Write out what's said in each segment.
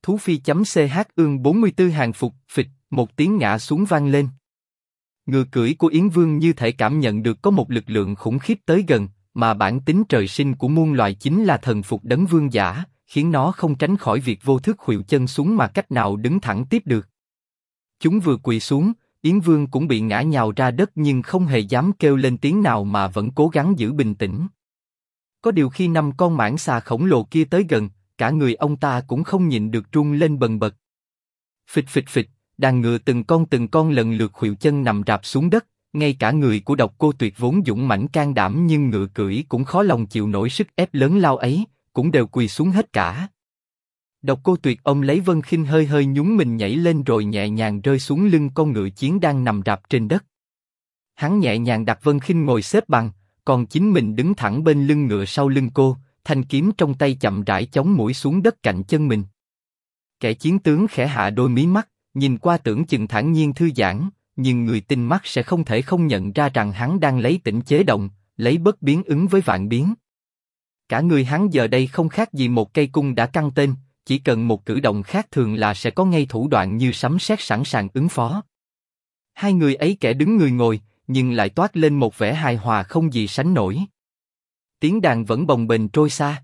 Thú phi.ch ương 44 hàng phục, phịch, một tiếng ngã xuống vang lên. Ngựa cưỡi của Yến Vương như thể cảm nhận được có một lực lượng khủng khiếp tới gần, mà bản tính trời sinh của muôn loài chính là thần phục đấng vương giả, khiến nó không tránh khỏi việc vô thức khuỵu chân xuống mà cách nào đứng thẳng tiếp được. Chúng vừa quỳ xuống, Yến Vương cũng bị ngã nhào ra đất nhưng không hề dám kêu lên tiếng nào mà vẫn cố gắng giữ bình tĩnh. Có điều khi 5 con mãng xà khổng lồ kia tới gần, cả người ông ta cũng không nhịn được run lên bần bật. Phịch phịch phịch, đàn ngựa từng con lần lượt khuỵu chân nằm rạp xuống đất, ngay cả người của Độc Cô Tuyệt vốn dũng mãnh can đảm nhưng ngựa cưỡi cũng khó lòng chịu nổi sức ép lớn lao ấy, cũng đều quỳ xuống hết cả. Độc Cô Tuyệt ôm lấy Vân Khinh hơi hơi nhún mình nhảy lên rồi nhẹ nhàng rơi xuống lưng con ngựa chiến đang nằm rạp trên đất. Hắn nhẹ nhàng đặt Vân Khinh ngồi xếp bằng, còn chính mình đứng thẳng bên lưng ngựa sau lưng cô, thanh kiếm trong tay chậm rãi chống mũi xuống đất cạnh chân mình. Kẻ chiến tướng khẽ hạ đôi mí mắt, nhìn qua tưởng chừng thản nhiên thư giãn, nhưng người tinh mắt sẽ không thể không nhận ra rằng hắn đang lấy tĩnh chế động, lấy bất biến ứng với vạn biến. Cả người hắn giờ đây không khác gì một cây cung đã căng tên, chỉ cần một cử động khác thường là sẽ có ngay thủ đoạn như sấm sét sẵn sàng ứng phó. Hai người ấy kẻ đứng người ngồi, nhưng lại toát lên một vẻ hài hòa không gì sánh nổi. Tiếng đàn vẫn bồng bềnh trôi xa.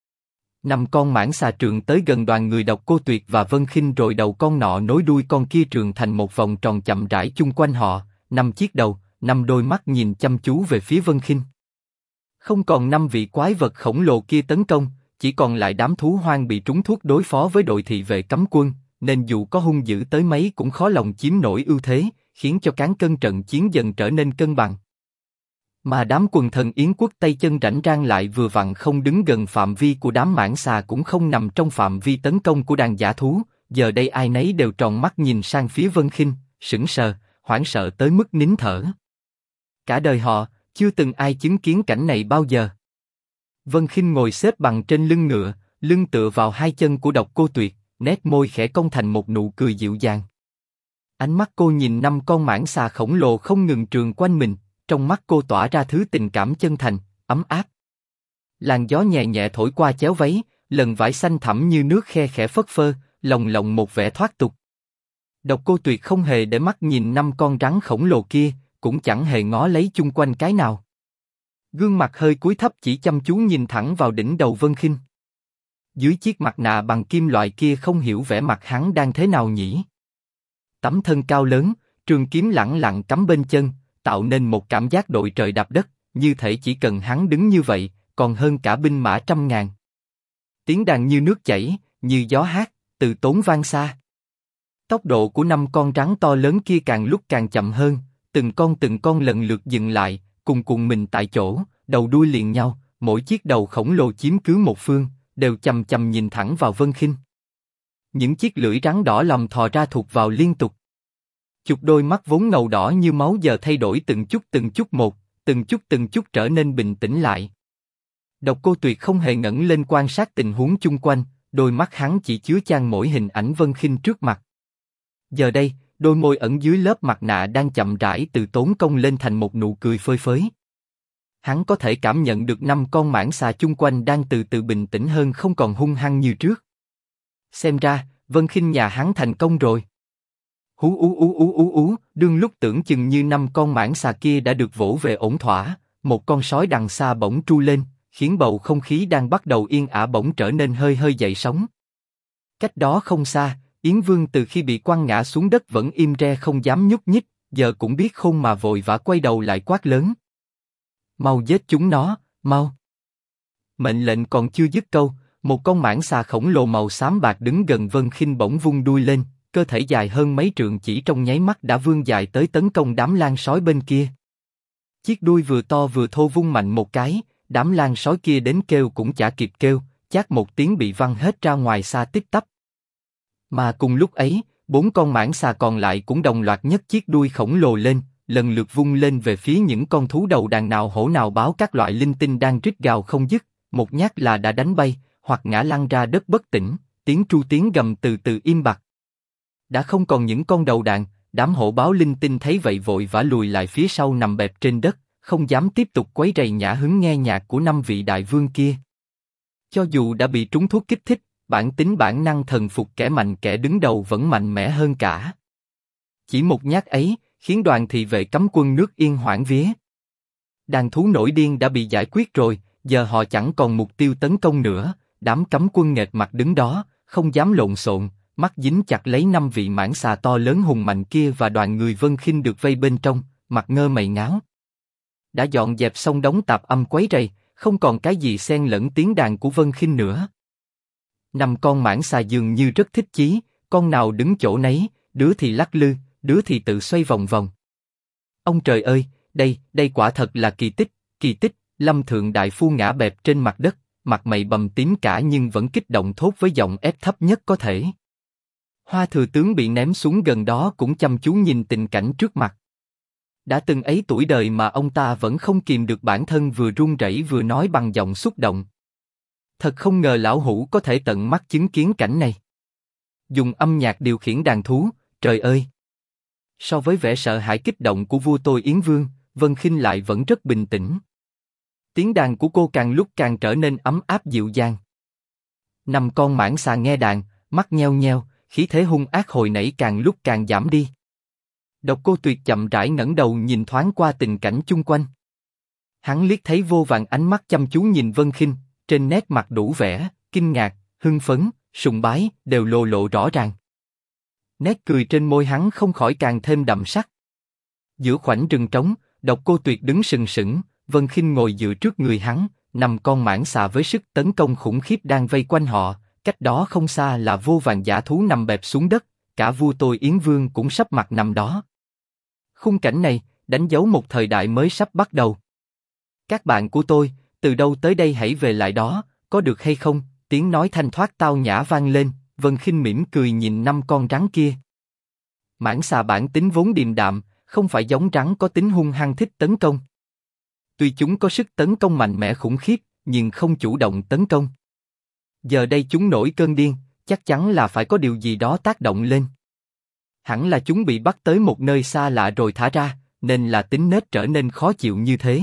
5 con mãng xà trượng tới gần đoàn người Độc Cô Tuyệt và Vân Khinh rồi đầu con nọ nối đuôi con kia trượng thành một vòng tròn chậm rãi chung quanh họ, 5 chiếc đầu, 5 đôi mắt nhìn chăm chú về phía Vân Khinh. Không còn 5 vị quái vật khổng lồ kia tấn công, chỉ còn lại đám thú hoang bị trúng thuốc đối phó với đội thị vệ cấm quân, nên dù có hung dữ tới mấy cũng khó lòng chiếm nổi ưu thế, khiến cho cán cân trận chiến dần trở nên cân bằng. Mà đám quần thần Yến quốc tay chân rảnh rang lại vừa vặn không đứng gần phạm vi của đám mãng xà cũng không nằm trong phạm vi tấn công của đàn dã thú, giờ đây ai nấy đều tròn mắt nhìn sang phía Vân Khinh, sững sờ, hoảng sợ tới mức nín thở. Cả đời họ, chưa từng ai chứng kiến cảnh này bao giờ. Vân Khinh ngồi xếp bằng trên lưng ngựa, lưng tựa vào hai chân của Độc Cô Tuyệt, nét môi khẽ cong thành một nụ cười dịu dàng. Ánh mắt cô nhìn 5 con mãng xà khổng lồ không ngừng trườn quanh mình, trong mắt cô tỏa ra thứ tình cảm chân thành, ấm áp. Làn gió nhẹ nhẹ thổi qua chéo váy, lần vải xanh thẳm như nước khe khẽ phất phơ, lồng lộng một vẻ thoát tục. Độc Cô Tuyệt không hề để mắt nhìn 5 con rắn khổng lồ kia, cũng chẳng hề ngó lấy chung quanh cái nào. Gương mặt hơi cúi thấp chỉ chăm chú nhìn thẳng vào đỉnh đầu Vân Khinh. Dưới chiếc mặt nạ bằng kim loại kia không hiểu vẻ mặt hắn đang thế nào nhỉ? Tấm thân cao lớn, trường kiếm lẳng lặng cắm bên chân, tạo nên một cảm giác đội trời đạp đất, như thể chỉ cần hắn đứng như vậy, còn hơn cả binh mã trăm ngàn. Tiếng đàn như nước chảy, như gió hát, từ tốn vang xa. Tốc độ của 5 con rắn to lớn kia càng lúc càng chậm hơn, từng con lần lượt dừng lại, cùng mình tại chỗ, đầu đuôi liền nhau, mỗi chiếc đầu khổng lồ chiếm cứ một phương, đều chằm chằm nhìn thẳng vào Vân Khinh. Những chiếc lưỡi rắn đỏ lòm thò ra thụt vào liên tục. Chục đôi mắt vốn ngầu đỏ như máu giờ thay đổi từng chút một, từng chút trở nên bình tĩnh lại. Độc Cô Tuyệt không hề ngẩng lên quan sát tình huống chung quanh, đôi mắt hắn chỉ chứa chan mỗi hình ảnh Vân Khinh trước mặt. Giờ đây, đôi môi ẩn dưới lớp mặt nạ đang chậm rãi từ tốn cong lên thành một nụ cười phơi phới. Hắn có thể cảm nhận được 5 con mãng xà chung quanh đang từ từ bình tĩnh hơn, không còn hung hăng như trước. Xem ra, Vân Khinh nhà hắn thành công rồi. Đương lúc tưởng chừng như 5 con mãng xà kia đã được vỗ về ổn thỏa, một con sói đằng xa bỗng tru lên, khiến bầu không khí đang bắt đầu yên ả bỗng trở nên hơi hơi dậy sóng. Cách đó không xa, Yến Vương từ khi bị quăng ngã xuống đất vẫn im re không dám nhúc nhích, giờ cũng biết khôn mà vội vã quay đầu lại quát lớn: mau giết chúng nó, mau! Mệnh lệnh còn chưa dứt câu, một con mãng xà khổng lồ màu xám bạc đứng gần Vân Khinh bỗng vung đuôi lên, cơ thể dài hơn mấy trượng chỉ trong nháy mắt đã vươn dài tới tấn công đám lang sói bên kia. Chiếc đuôi vừa to vừa thô vung mạnh một cái, đám lang sói kia đến kêu cũng chả kịp kêu, chát một tiếng bị văng hết ra ngoài xa tít tắp. Mà cùng lúc ấy, 4 con mãng xà còn lại cũng đồng loạt nhấc chiếc đuôi khổng lồ lên, lần lượt vung lên về phía những con thú đầu đàn nào hổ nào báo các loại linh tinh đang rít gào không dứt, một nhát là đã đánh bay, hoặc ngã lăn ra đất bất tỉnh, tiếng tru tiếng gầm từ từ im bặt. Đã không còn những con đầu đàn, đám hổ báo linh tinh thấy vậy vội vã lùi lại phía sau nằm bẹp trên đất, không dám tiếp tục quấy rầy nhã hứng nghe nhạc của 5 vị đại vương kia. Cho dù đã bị trúng thuốc kích thích, bản tính bản năng thần phục kẻ mạnh, kẻ đứng đầu vẫn mạnh mẽ hơn cả. Chỉ một nhát ấy, khiến đoàn thị vệ cấm quân nước Yên hoảng vía. Đàn thú nổi điên đã bị giải quyết rồi, giờ họ chẳng còn mục tiêu tấn công nữa, đám cấm quân nghệt mặt đứng đó, không dám lộn xộn, mắt dính chặt lấy 5 vị mãng xà to lớn hùng mạnh kia và đoàn người Vân Khinh được vây bên trong, mặt ngơ mày ngáo. Đã dọn dẹp xong đống tạp âm quấy rầy, không còn cái gì xen lẫn tiếng đàn của Vân Khinh nữa. 5 con mãng xà dường như rất thích chí, con nào đứng chỗ nấy, đứa thì lắc lư, đứa thì tự xoay vòng vòng. Ông trời ơi, đây quả thật là kỳ tích, kỳ tích. Lâm Thượng Đại Phu ngã bẹp trên mặt đất, mặt mày bầm tím cả nhưng vẫn kích động thốt với giọng ép thấp nhất có thể. Hoa Thừa Tướng bị ném xuống gần đó cũng chăm chú nhìn tình cảnh trước mặt. Đã từng ấy tuổi đời mà ông ta vẫn không kìm được bản thân, vừa run rẩy vừa nói bằng giọng xúc động. Thật không ngờ lão hủ có thể tận mắt chứng kiến cảnh này. Dùng âm nhạc điều khiển đàn thú, trời ơi! So với vẻ sợ hãi kích động của vua tôi Yến Vương, Vân Khinh lại vẫn rất bình tĩnh. Tiếng đàn của cô càng lúc càng trở nên ấm áp dịu dàng. 5 con mãng xà nghe đàn, mắt nheo nheo, khí thế hung ác hồi nãy càng lúc càng giảm đi. Độc Cô Tuyệt chậm rãi ngẩng đầu nhìn thoáng qua tình cảnh chung quanh. Hắn liếc thấy vô vàn ánh mắt chăm chú nhìn Vân Khinh, trên nét mặt đủ vẻ kinh ngạc, hưng phấn, sùng bái đều lộ rõ ràng. Nét cười trên môi hắn không khỏi càng thêm đậm sắc. Giữa khoảnh rừng trống, Độc Cô Tuyệt đứng sừng sững, Vân Khinh ngồi dựa trước người hắn, 5 con mãng xà với sức tấn công khủng khiếp đang vây quanh họ, cách đó không xa là vô vàn dã thú nằm bẹp xuống đất, cả vua tôi Yến Vương cũng sắp mặt nằm đó. Khung cảnh này đánh dấu một thời đại mới sắp bắt đầu. Các bạn của tôi, từ đâu tới đây hãy về lại đó, có được hay không? Tiếng nói thanh thoát tao nhã vang lên, Vân Khinh mỉm cười nhìn 5 con rắn kia. Mãng xà bản tính vốn điềm đạm, không phải giống rắn có tính hung hăng thích tấn công. Tuy chúng có sức tấn công mạnh mẽ khủng khiếp, nhưng không chủ động tấn công. Giờ đây chúng nổi cơn điên, chắc chắn là phải có điều gì đó tác động lên. Hẳn là chúng bị bắt tới một nơi xa lạ rồi thả ra, nên là tính nết trở nên khó chịu như thế.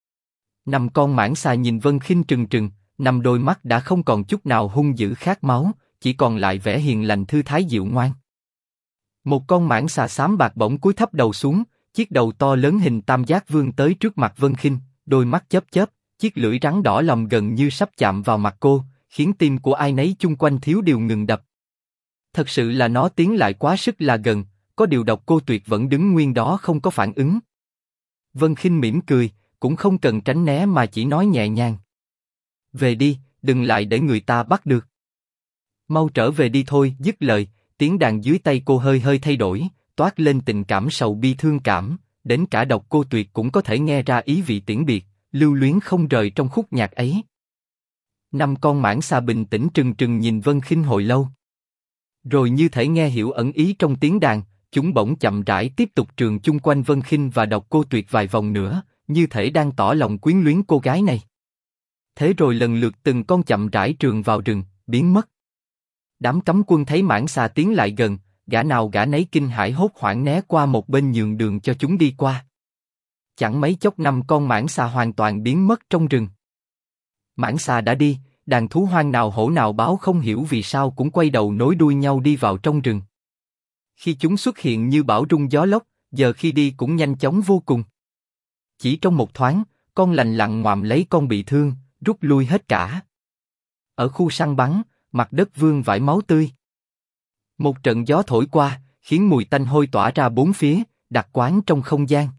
5 con mãng xà nhìn Vân Khinh trừng trừng, 5 đôi mắt đã không còn chút nào hung dữ khát máu, chỉ còn lại vẻ hiền lành thư thái dịu ngoan. Một con mãng xà xám bạc bỗng cúi thấp đầu xuống, chiếc đầu to lớn hình tam giác vươn tới trước mặt Vân Khinh, đôi mắt chớp chớp, chiếc lưỡi rắn đỏ lòm gần như sắp chạm vào mặt cô, khiến tim của ai nấy chung quanh thiếu điều ngừng đập. Thật sự là nó tiến lại quá sức là gần, có điều Độc Cô Tuyệt vẫn đứng nguyên đó không có phản ứng. Vân Khinh mỉm cười, cũng không cần tránh né mà chỉ nói nhẹ nhàng. Về đi, đừng lại để người ta bắt được. Mau trở về đi thôi. Dứt lời, tiếng đàn dưới tay cô hơi hơi thay đổi, toát lên tình cảm sầu bi thương cảm, đến cả Độc Cô Tuyệt cũng có thể nghe ra ý vị tiễn biệt, lưu luyến không rời trong khúc nhạc ấy. 5 con mãng xà bình tĩnh trừng trừng nhìn Vân Khinh hồi lâu. Rồi như thể nghe hiểu ẩn ý trong tiếng đàn, chúng bỗng chậm rãi tiếp tục trường chung quanh Vân Khinh và Độc Cô Tuyệt vài vòng nữa, như thể đang tỏ lòng quyến luyến cô gái này. Thế rồi lần lượt từng con chậm rãi trường vào rừng, biến mất. Đám cấm quân thấy mãng xà tiến lại gần, gã nào gã nấy kinh hãi hốt hoảng né qua một bên nhường đường cho chúng đi qua. Chẳng mấy chốc 5 con mãng xà hoàn toàn biến mất trong rừng. Mãng xà đã đi, đàn thú hoang nào hổ nào báo không hiểu vì sao cũng quay đầu nối đuôi nhau đi vào trong rừng. Khi chúng xuất hiện như bão rung gió lốc, giờ khi đi cũng nhanh chóng vô cùng. Chỉ trong một thoáng, con lành lặn ngoạm lấy con bị thương, rút lui hết cả. Ở khu săn bắn, mặt đất vương vãi máu tươi. Một trận gió thổi qua, khiến mùi tanh hôi tỏa ra bốn phía, đặc quán trong không gian.